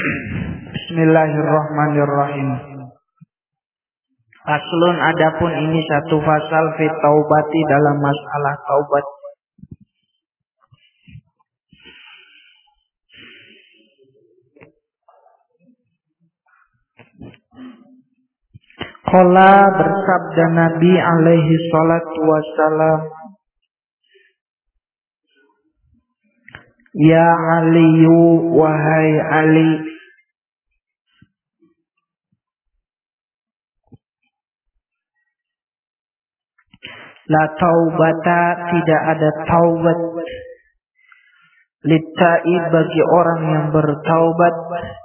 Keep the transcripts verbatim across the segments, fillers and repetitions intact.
Bismillahirrahmanirrahim. Faslun, adapun ini satu fasal fi taubati dalam masalah taubat. Qala, bersabda Nabi alaihi salatu wassalam, ya Aliyu, wahai Ali, la taubata, tidak ada taubat, littaib, bagi orang yang bertaubat,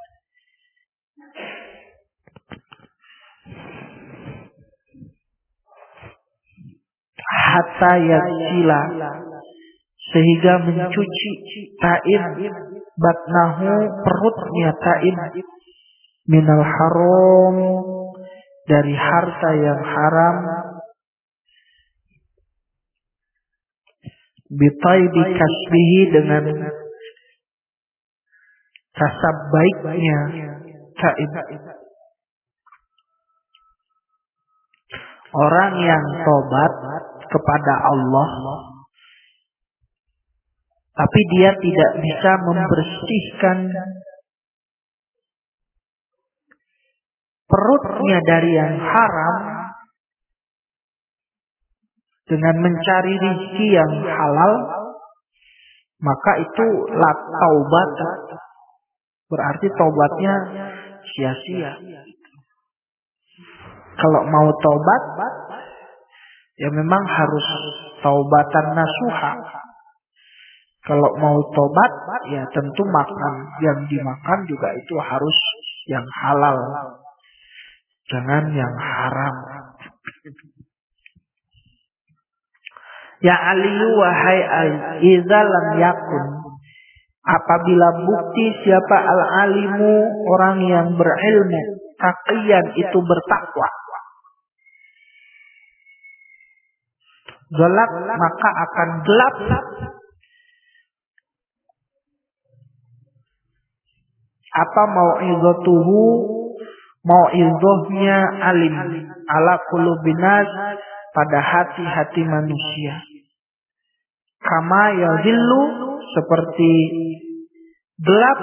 hatta yaksila, sehingga mencuci taib, batnahu, perutnya taib, minal haram, dari harta yang haram, bitaibi kasbihi, dengan kasab baiknya taib. Orang yang tobat kepada Allah tapi dia tidak bisa membersihkan perutnya dari yang haram dengan mencari rezeki yang halal, maka itu la taubat, berarti taubatnya sia-sia. Kalau mau taubat, ya memang harus taubatan nasuha. Kalau mau tobat, ya tentu makan yang dimakan juga itu harus yang halal, jangan yang haram. Ya Aliyu, wahai Ali, idza lam yakun, apabila bukti siapa al-alimu, orang yang berilmu, taqiyan, itu bertakwa, gelap, maka akan gelap apa mau'izatuhu, mau'izahnya alim, ala qulubinas, pada hati-hati manusia. Kama yazillu, seperti gelap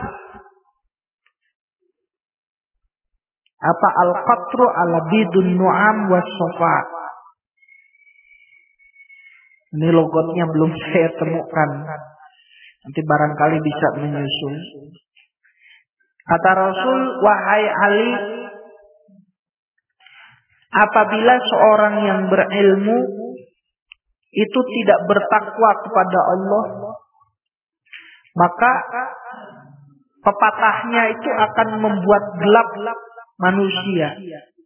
apa al-qatru ala bidun nu'am was sofa. Ini logotnya belum saya temukan, nanti barangkali bisa menyusul. Kata Rasul, wahai Ali, apabila seorang yang berilmu itu tidak bertakwa kepada Allah, maka pepatahnya itu akan membuat gelap manusia.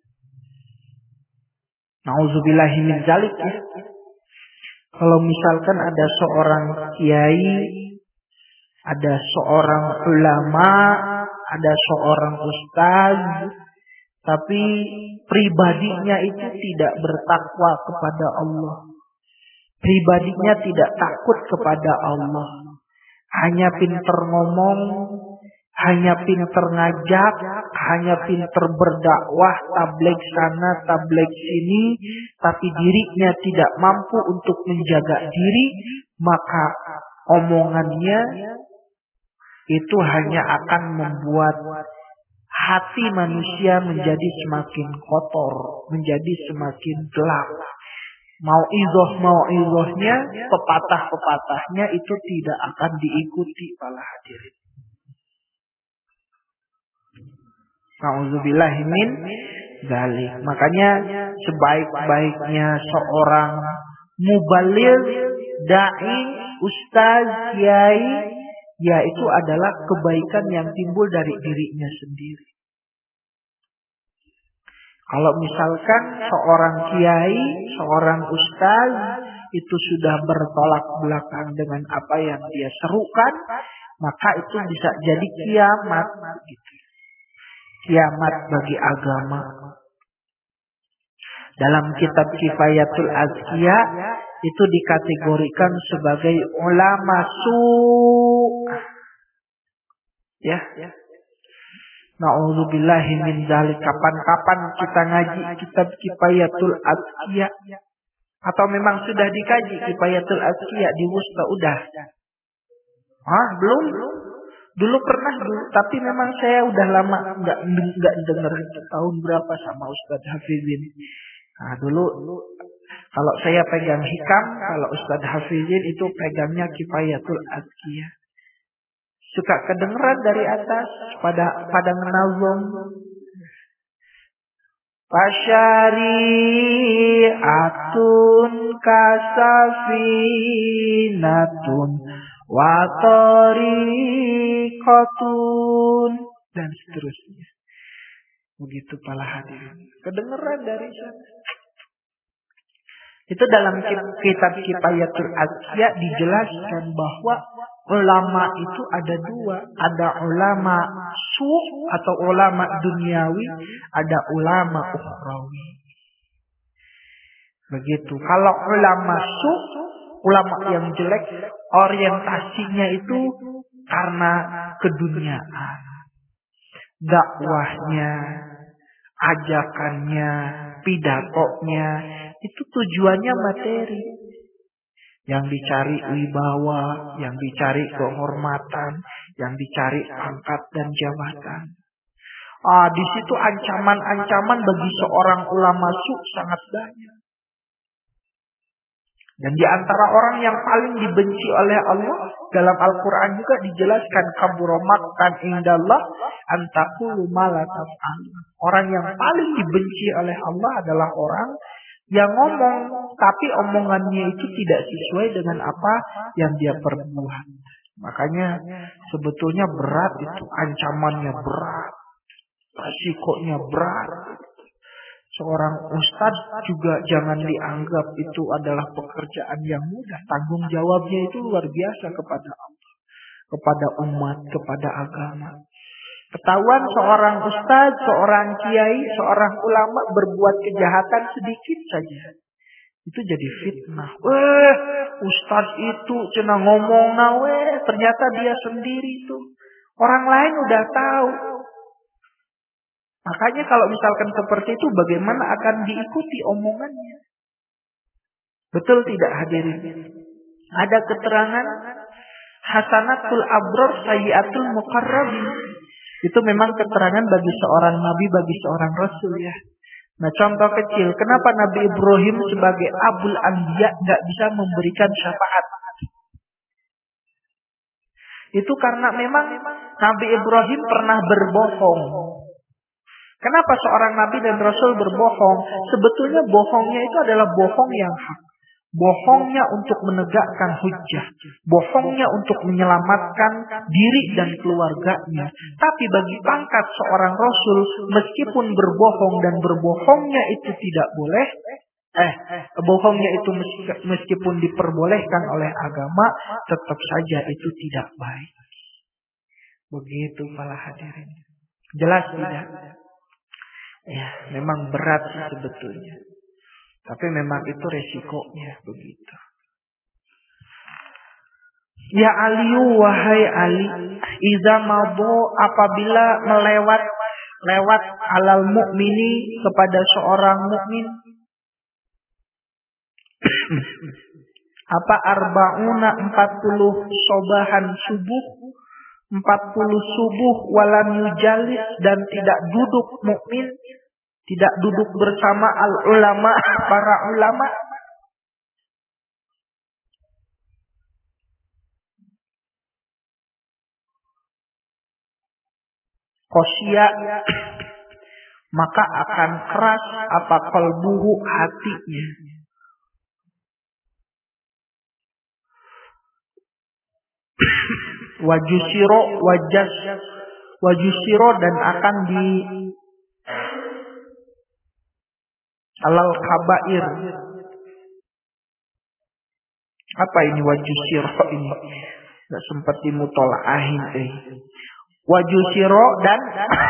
Nauzubillahi min dzalik. Kalau misalkan ada seorang kiai, ada seorang ulama, ada seorang ustaz, tapi pribadinya itu tidak bertakwa kepada Allah, pribadinya tidak takut kepada Allah, hanya pinter ngomong, hanya pinter ngajak, hanya pinter berdakwah, tabligh sana, tabligh sini, tapi dirinya tidak mampu untuk menjaga diri, maka omongannya itu hanya akan membuat hati manusia menjadi semakin kotor, menjadi semakin gelap. Mau'izah, mau'izahnya, pepatah-pepatahnya itu tidak akan diikuti para hadirin. Nauzubillahi min dzalik. Makanya sebaik-baiknya seorang mubaligh, dai, ustaz, kiai, yaitu adalah kebaikan yang timbul dari dirinya sendiri. Kalau misalkan seorang kiai, seorang ustaz itu sudah bertolak belakang dengan apa yang dia serukan, maka itu bisa jadi kiamat, gitu. Kiamat bagi agama. Dalam kitab Kifayatul Azkiya itu dikategorikan sebagai ulama su, ya, Na'udzubillahi min dzalik. Kapan-kapan kita ngaji kitab Kifayatul Azkiya? Atau memang sudah dikaji Kifayatul Azkiya di Wusta udah? Ah, belum? Dulu pernah dulu, tapi memang saya udah lama nggak nggak dengar tahun berapa sama Ustadz Hafizin. Nah, dulu kalau saya pegang hikam, kalau Ustadz Hafizin itu pegangnya Kifayatul Azkiya. Suka kedengeran dari atas pada pada menazum. Fasyari'atun kasafinatun wa tariqatun dan seterusnya. Begitu para hadirin. Kedengeran dari sana. Itu dalam kitab Kifayatul Azkiya dijelaskan bahwa ulama itu ada dua. Ada ulama su' atau ulama duniawi. Ada ulama ukhrawi. Begitu. Kalau ulama su', ulama yang jelek, orientasinya itu karena keduniaan. Dakwahnya, ajakannya, pidatonya, itu tujuannya materi. Yang dicari wibawa, yang dicari kehormatan, yang dicari pangkat dan jabatan. Ah, di situ ancaman-ancaman bagi seorang ulama su sangat banyak. Dan di antara orang yang paling dibenci oleh Allah dalam Al-Quran juga dijelaskan kabura maqtan indallah an taqulu ma la taf'alun. Orang yang paling dibenci oleh Allah adalah orang yang ngomong tapi omongannya itu tidak sesuai dengan apa yang dia perbuat. Makanya sebetulnya berat itu, ancamannya berat, resikonya berat. Seorang ustadz juga jangan dianggap itu adalah pekerjaan yang mudah. Tanggung jawabnya itu luar biasa kepada Allah, kepada umat, kepada agama. Ketahuan seorang ustadz, seorang kiai, seorang ulama berbuat kejahatan sedikit saja, itu jadi fitnah. Eh, ustadz itu cina ngomong nawe, ternyata dia sendiri itu. Orang lain udah tahu. Makanya kalau misalkan seperti itu, bagaimana akan diikuti omongannya? Betul tidak hadirin? Ada keterangan hasanatul abrar sayyiatul muqarrabin. Itu memang keterangan bagi seorang nabi, bagi seorang rasul ya. Nah, contoh kecil, kenapa Nabi Ibrahim sebagai Abul Anbiya nggak bisa memberikan syafaat? Itu karena memang Nabi Ibrahim pernah berbohong. Kenapa seorang nabi dan rasul berbohong? Sebetulnya bohongnya itu adalah bohong yang hak. Bohongnya untuk menegakkan hujjah. Bohongnya untuk menyelamatkan diri dan keluarganya. Tapi bagi pangkat seorang rasul, meskipun berbohong dan berbohongnya itu tidak boleh, eh, bohongnya itu meskipun diperbolehkan oleh agama, tetap saja itu tidak baik. Begitu para hadirin. Jelas tidak? Ya, memang berat sih sebetulnya. Tapi memang itu resikonya begitu. Ya Ali, wahai Ali, iza mabo apabila melewat lewat alal mukmini kepada seorang mukmin. Apa arbauna empat puluh sobahan subuh, empat puluh subuh walam yujalis dan tidak duduk mukmin, tidak duduk bersama al ulama para ulama. Qasya maka akan keras apa qalbuhu hatinya. Wajusiro wajas wajusiro dan akan di alal kabair. Apa ini wajusiro ini? Enggak sempat dimutolaahin eh. Wajusiro dan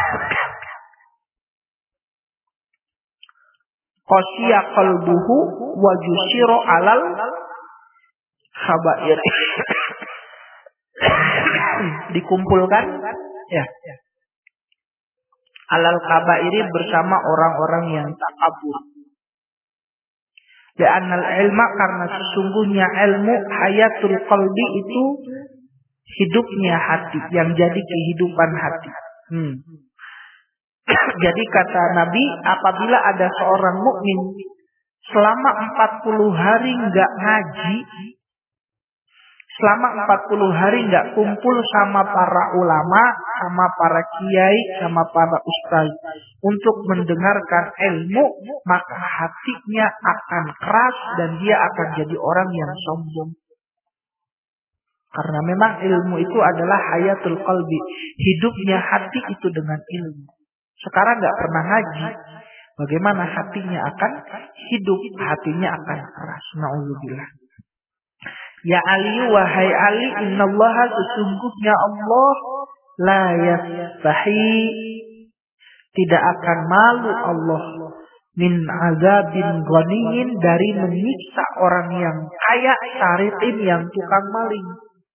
qasya qalbuhu wajusiro alal kabair. Dikumpulkan ya. alal kabairi bersama orang-orang yang takabur. Li'annal ilma karena sesungguhnya ilmu hayatul qalbi itu hidupnya hati, yang jadi kehidupan hati. Hmm. Jadi kata Nabi, apabila ada seorang mukmin selama empat puluh hari nggak ngaji, selama empat puluh hari nggak kumpul sama para ulama, sama para kiai, sama para ustaz untuk mendengarkan ilmu, maka hatinya akan keras dan dia akan jadi orang yang sombong. Karena memang ilmu itu adalah hayatul qalbi, hidupnya hati itu dengan ilmu. Sekarang nggak pernah ngaji, bagaimana hatinya akan hidup, hatinya akan keras. Na'udzubillah. Ya Ali, wahai Ali, innallaha sesungguhnya Allah la yastahi, tidak akan malu Allah min azabin ghaniyin, dari menyiksa orang yang kaya, saritin yang tukang maling.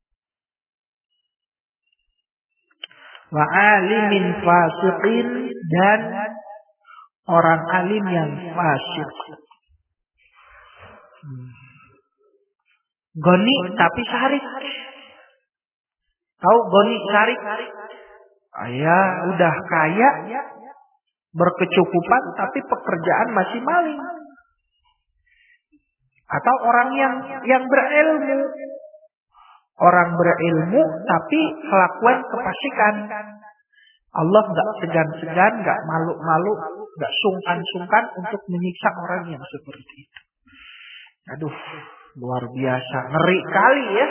Wa alimin fasiqin, dan orang alim yang fasik. Hmm. Goni tapi sarik. Tahu goni sarik? Ya udah kaya, berkecukupan, tapi pekerjaan masih maling. Atau orang yang yang berilmu, orang berilmu tapi kelakuan kefasikan. Allah nggak segan-segan, nggak malu-malu, nggak sungkan-sungkan untuk menyiksa orang yang seperti itu. Aduh, luar biasa, ngeri kali ya,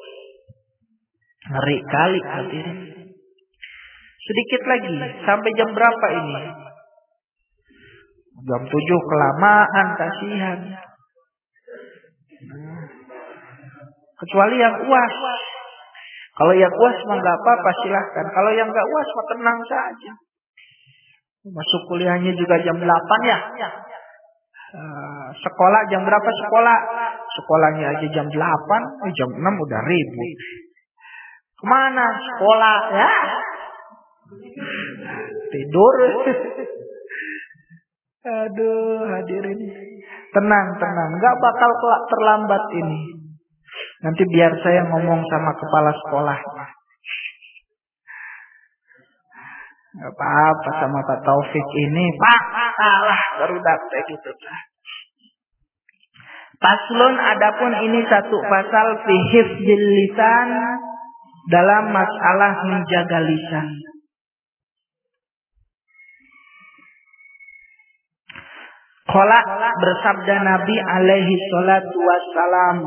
ngeri kali hadirin. Sedikit lagi, sampai jam berapa ini? Jam tujuh kelamaan, kasihan. Kecuali yang uas. Kalau yang uas mah nggak apa-apa, silahkan. Kalau yang nggak uas mah tenang saja. Masuk kuliahnya juga jam delapan ya. Uh, sekolah jam berapa sekolah? Sekolahnya aja jam delapan, eh, jam enam udah ribut. Kemana sekolah ya? Tidur. Aduh, hadirin. Tenang, tenang. Nggak bakal terlambat ini. Nanti biar saya ngomong sama kepala sekolah. Gak apa-apa sama Pak Taufik ini. Pak, salah baru dapet gitu. Paslun, adapun ini satu pasal fi hifdzil lisan, dalam masalah menjaga lisan. Qala, bersabda Nabi alaihi salatu wassalam,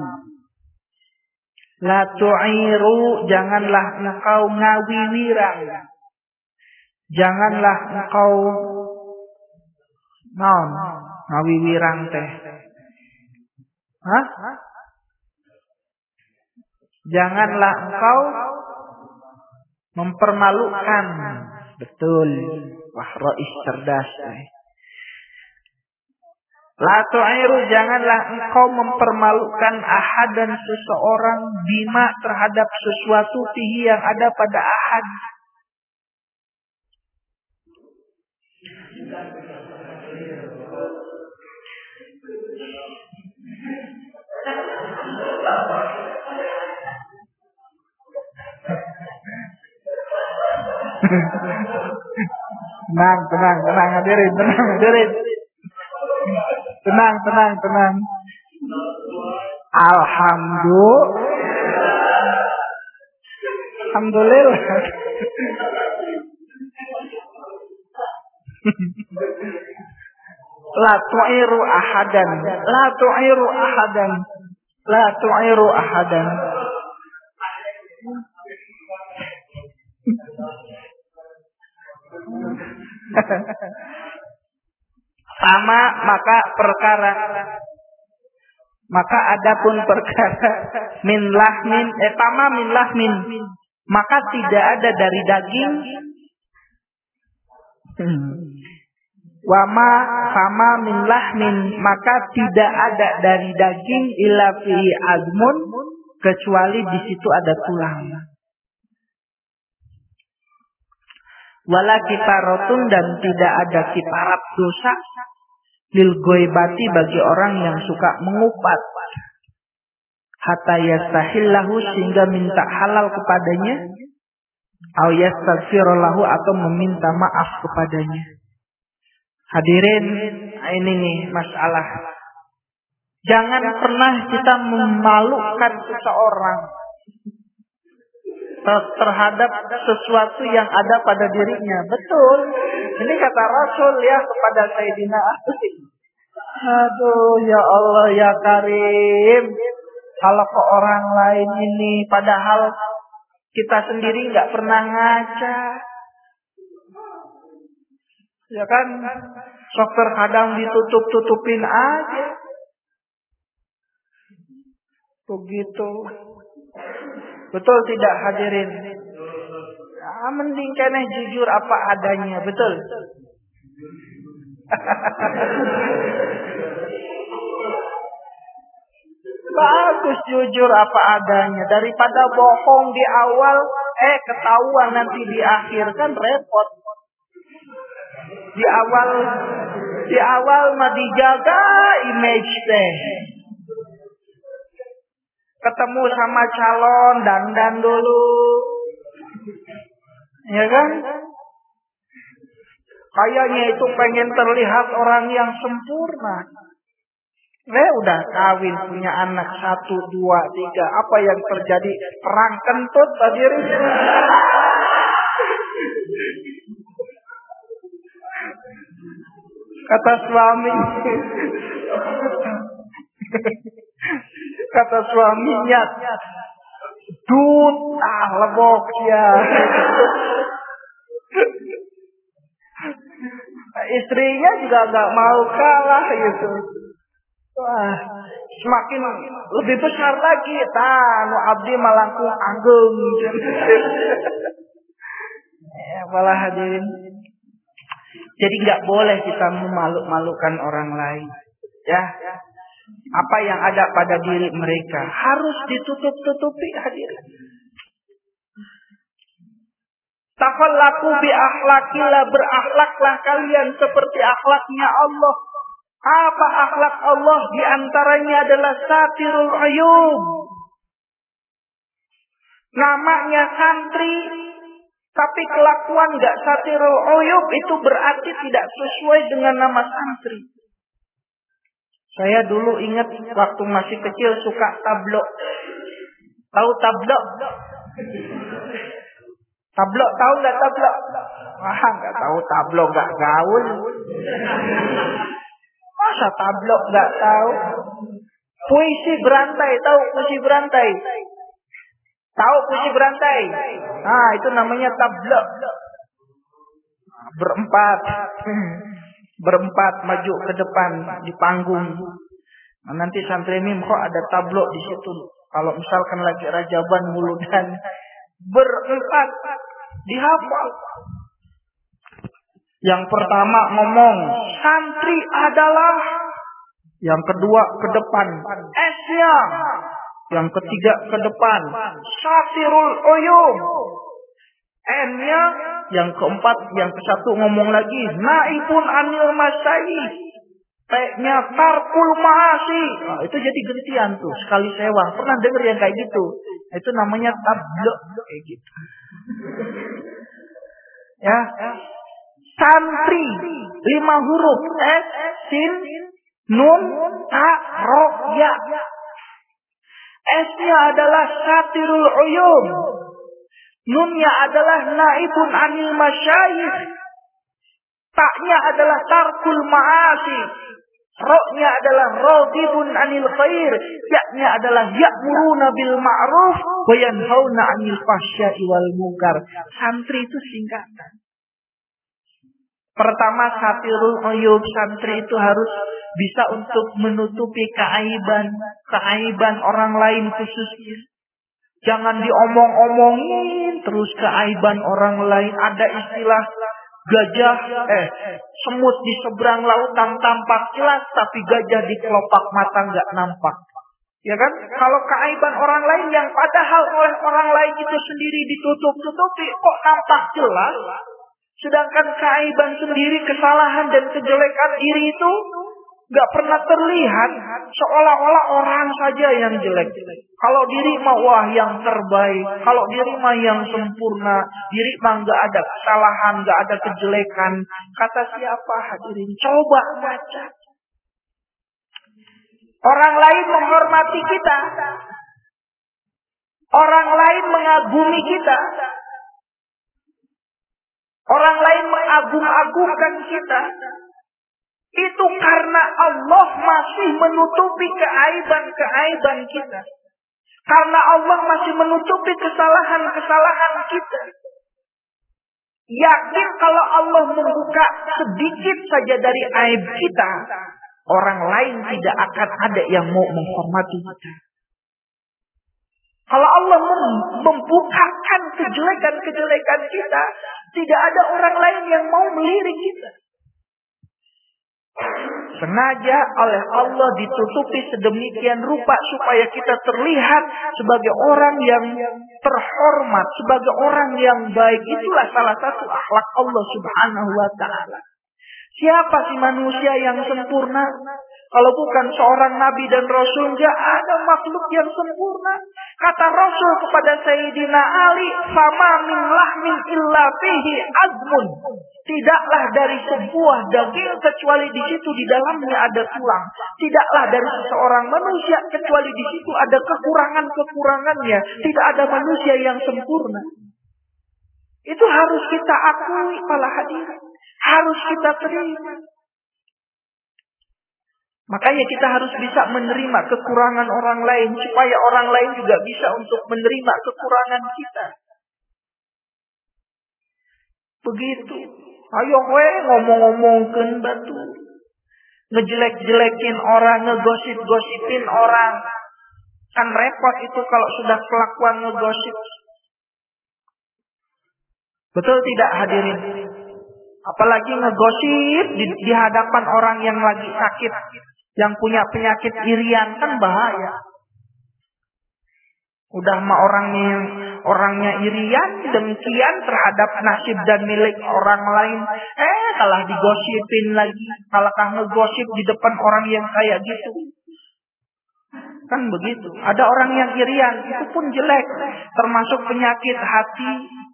la tu'iru, janganlah engkau ngawiwirang. Janganlah engkau naon ngawiwirang teh. Hah? Janganlah engkau mempermalukan. Betul. Wah, Rois cerdas. La tu'iru, janganlah engkau mempermalukan ahad dan seseorang bima, terhadap sesuatu fihi yang ada pada ahad. Tenang, tenang, tenang, hadirin, tenang, hadirin. Tenang, tenang, tenang. Alhamdulillah. Alhamdulillah. La tu'iru ahadan, la tu'iru ahadan, la tu'iru ahadan. Sama maka perkara, maka adapun perkara min lahmin, eh sama min lahmin, maka tidak ada dari daging. Hmm. Wama sama min lahmin, maka tidak ada dari daging illa fi azmun, kecuali di situ ada tulang. Wala kifaratun, dan tidak ada kifarat dosa lil ghaibati bagi orang yang suka mengupat. Hatta yastahillahu, sehingga minta halal kepadanya. Au yastaghfirullahu, atau meminta maaf kepadanya. Hadirin, ini nih masalah. Jangan pernah kita memalukan seseorang terhadap sesuatu yang ada pada dirinya. Betul. Ini kata Rasul ya kepada Sayyidina Ali. Aduh, ya Allah ya Karim. Kalau ke orang lain ini, padahal kita sendiri nggak pernah ngaca. Ya kan? Sopir kadang ditutup-tutupin aja. Begitu. Betul tidak hadirin? Ya, mending kena jujur apa adanya. Betul. Bagus jujur apa adanya. Daripada bohong di awal, eh ketahuan nanti di akhir, kan repot. Di awal, di awal mah dijaga image teh. Ketemu sama calon, dandan dulu. Ya kan? Kayaknya itu pengen terlihat orang yang sempurna. Eh udah kawin, punya anak satu, dua, tiga. Apa yang terjadi? Perang kentut hadirin. Kata suami. Kata suaminya, dut, ah lebok ya. Istrinya juga nggak mau kalah gitu. Wah, semakin lebih besar lagi. Tanu abdi malangkung agung. Ya, malah hadirin. Jadi nggak boleh kita memalu-malukan orang lain. Ya. Apa yang ada pada diri mereka harus ditutup-tutupi hadirin. Takhallaku bi akhlaqillah, berakhlaklah kalian seperti akhlaknya Allah. Apa akhlak Allah? Di antaranya adalah satirul uyub. Namanya santri, tapi kelakuan enggak satirul uyub, itu berarti tidak sesuai dengan nama santri. Saya dulu ingat waktu masih kecil suka tablok. Tahu tablok? Tablok tahu nggak tablok? Wah, nggak tahu tablok, nggak gaul. Masa tablok nggak tahu? Puisi berantai, tahu puisi berantai? Tahu puisi berantai? Nah, itu namanya tablok. Berempat. Berempat maju ke depan di panggung. Nah, nanti santri mim kok ada tablok di situ. Kalau misalkan lagi rajaban muludan, berempat dihafal. Yang pertama ngomong santri adalah, yang kedua ke depan esnya, yang ketiga ke depan satirul uyub, N-nya, yang keempat, yang ke satu ngomong lagi naibun anil masyayikh, T-nya tarkul ma'asi. Nah, itu jadi gentian tuh, sekali sewang. Pernah denger yang kayak gitu? Itu namanya tablok kayak gitu. Ya, santri lima huruf S, sin, nun, ta, ro, ya. S-nya adalah satirul uyub. Nunnya adalah naibun anil masyayikh. Taknya adalah tarkul ma'asi. Roknya adalah radibun anil khair. Yaknya adalah ya'muruna bil ma'ruf wa yanhauna 'anil fahsya'i wal munkar. Santri itu singkatan. Pertama, satirul uyub. Santri itu harus bisa untuk menutupi keaiban, keaiban orang lain khususnya. Jangan diomong-omongin terus keaiban orang lain. Ada istilah gajah, eh semut di seberang lautan tampak jelas, tapi gajah di kelopak mata nggak nampak. Ya kan? Kalau keaiban orang lain yang padahal oleh orang lain itu sendiri ditutup-tutupi, kok nampak jelas? Sedangkan keaiban sendiri, kesalahan dan kejelekan diri itu gak pernah terlihat. Seolah-olah orang saja yang jelek. Kalau diri mah wah yang terbaik. Kalau diri mah yang sempurna. Diri mah gak ada kesalahan, gak ada kejelekan. Kata siapa hadirin? Coba baca. Orang lain menghormati kita. Orang lain mengagumi kita. Orang lain mengagung-agungkan kita. Itu karena Allah masih menutupi keaiban-keaiban kita. Karena Allah masih menutupi kesalahan-kesalahan kita. Yakin kalau Allah membuka sedikit saja dari aib kita, orang lain tidak akan ada yang mau menghormati kita. Kalau Allah membukakan kejelekan-kejelekan kita, tidak ada orang lain yang mau melirik kita. Sengaja oleh Allah ditutupi sedemikian rupa supaya kita terlihat sebagai orang yang terhormat, sebagai orang yang baik. Itulah salah satu akhlak Allah Subhanahu wa taala. Siapa sih manusia yang sempurna? Kalau bukan seorang nabi dan rasul, enggak ada makhluk yang sempurna. Kata Rasul kepada Sayyidina Ali, "Fama min lahmin illa fihi azmun." Tidaklah dari sebuah daging kecuali di situ di dalamnya ada tulang. Tidaklah dari seseorang manusia kecuali di situ ada kekurangan-kekurangannya. Tidak ada manusia yang sempurna. Itu harus kita akui para hadirin. Harus kita terima. Makanya kita harus bisa menerima kekurangan orang lain. Supaya orang lain juga bisa untuk menerima kekurangan kita. Begitu. Ayo we ngomong-ngomongkan batu. Ngejelek-jelekin orang, ngegosip-gosipin orang. Kan repot itu kalau sudah kelakuan ngegosip. Betul tidak hadirin? Apalagi ngegosip di, di hadapan orang yang lagi sakit. Yang punya penyakit irian, kan bahaya. Udah mah orangnya yang orangnya irian, demikian terhadap nasib dan milik orang lain. Eh, kalah digosipin lagi. Kalah ngegosip di depan orang yang kayak gitu. Kan begitu. Ada orang yang irian, itu pun jelek. Termasuk penyakit hati.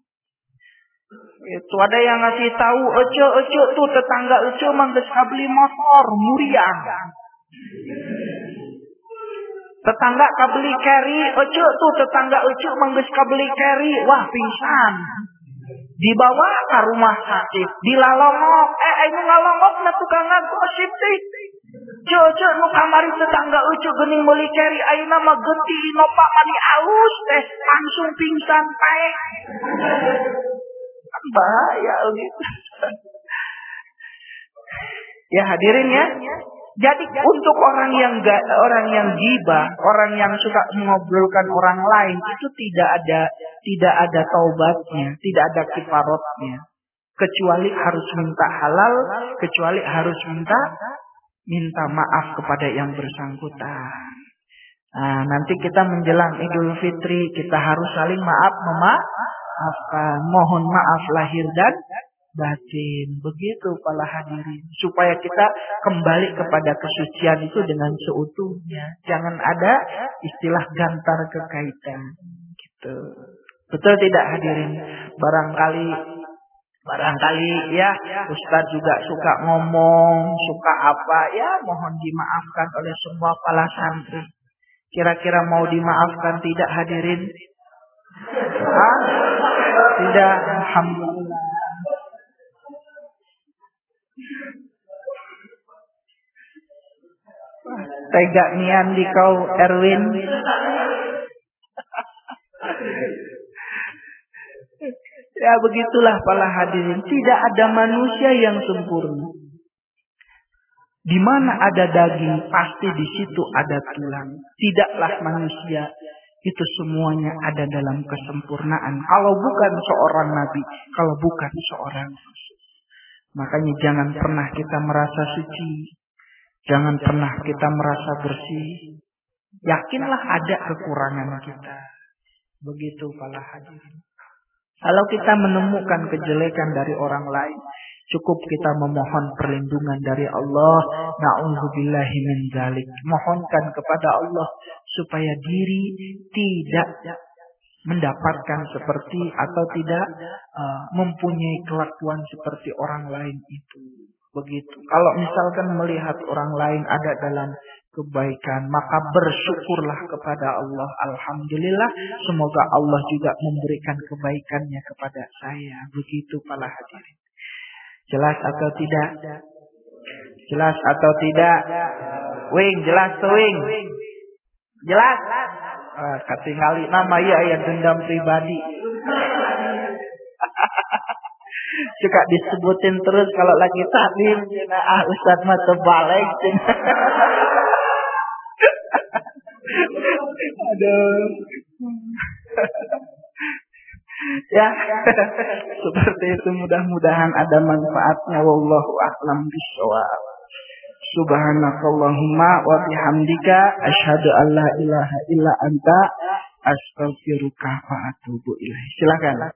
Itu ada yang ngasih tahu, "Ece, ece tuh tetangga ece mangges kabeli motor muriang. Tetangga kabeli carry, ece tuh tetangga ece mangges kabeli carry, wah pingsan. Dibawa ke rumah sakit, dilalongok, eh ini ngalongok na tukang ngagosip teh. Ece nu kamari tetangga ece geuning meuli carry, ayeuna mah geuti nopa mani alus teh langsung pingsan pae." Bahaya gitu. Ya hadirin ya. Jadi untuk orang yang gak, orang yang gibah, orang yang suka mengobrolkan orang lain itu tidak ada tidak ada taubatnya, tidak ada kifaratnya. Kecuali harus minta halal, kecuali harus minta minta maaf kepada yang bersangkutan. Nah, nanti kita menjelang Idul Fitri, kita harus saling maaf memaafkan, mohon maaf lahir dan batin. Begitu para hadirin. Supaya kita kembali kepada kesucian itu dengan seutuhnya. Jangan ada istilah gantar kekaitan. Gitu. Betul tidak hadirin? Barangkali barangkali ya Ustadz juga suka ngomong, suka apa ya, mohon dimaafkan oleh semua para santri. Kira-kira mau dimaafkan tidak hadirin? Hah? Tidak, alhamdulillah. Tega nian di kau Erwin. Ya begitulah para hadirin. Tidak ada manusia yang sempurna. Di mana ada daging, pasti di situ ada tulang. Tidaklah manusia itu semuanya ada dalam kesempurnaan. Kalau bukan seorang nabi, kalau bukan seorang rasul. Makanya jangan pernah kita merasa suci. Jangan pernah kita merasa bersih. Yakinlah ada kekurangan kita. Begitu para hadirin. Kalau kita menemukan kejelekan dari orang lain, cukup kita memohon perlindungan dari Allah. Na'udzubillahi min dzalik. Mohonkan kepada Allah supaya diri tidak mendapatkan seperti atau tidak uh, mempunyai kelakuan seperti orang lain itu. Begitu. Kalau misalkan melihat orang lain ada dalam kebaikan, maka bersyukurlah kepada Allah. Alhamdulillah, semoga Allah juga memberikan kebaikannya kepada saya. Begitu para hadirin. Jelas atau tidak? Jelas atau tidak? Wing, jelas tuh Wing. Jelas? Ah, katingali nama ya yang dendam pribadi. Suka disebutin terus kalau lagi taklim. Ah, Ustaz mah terbalik. Aduh. Ya, seperti itu, mudah-mudahan ada manfaatnya. Wallahu a'lam bishawab. Subhanakallahumma wa bihamdika asyhadu an la ilaha illa anta astaghfiruka wa atubu ilaik. Silakan.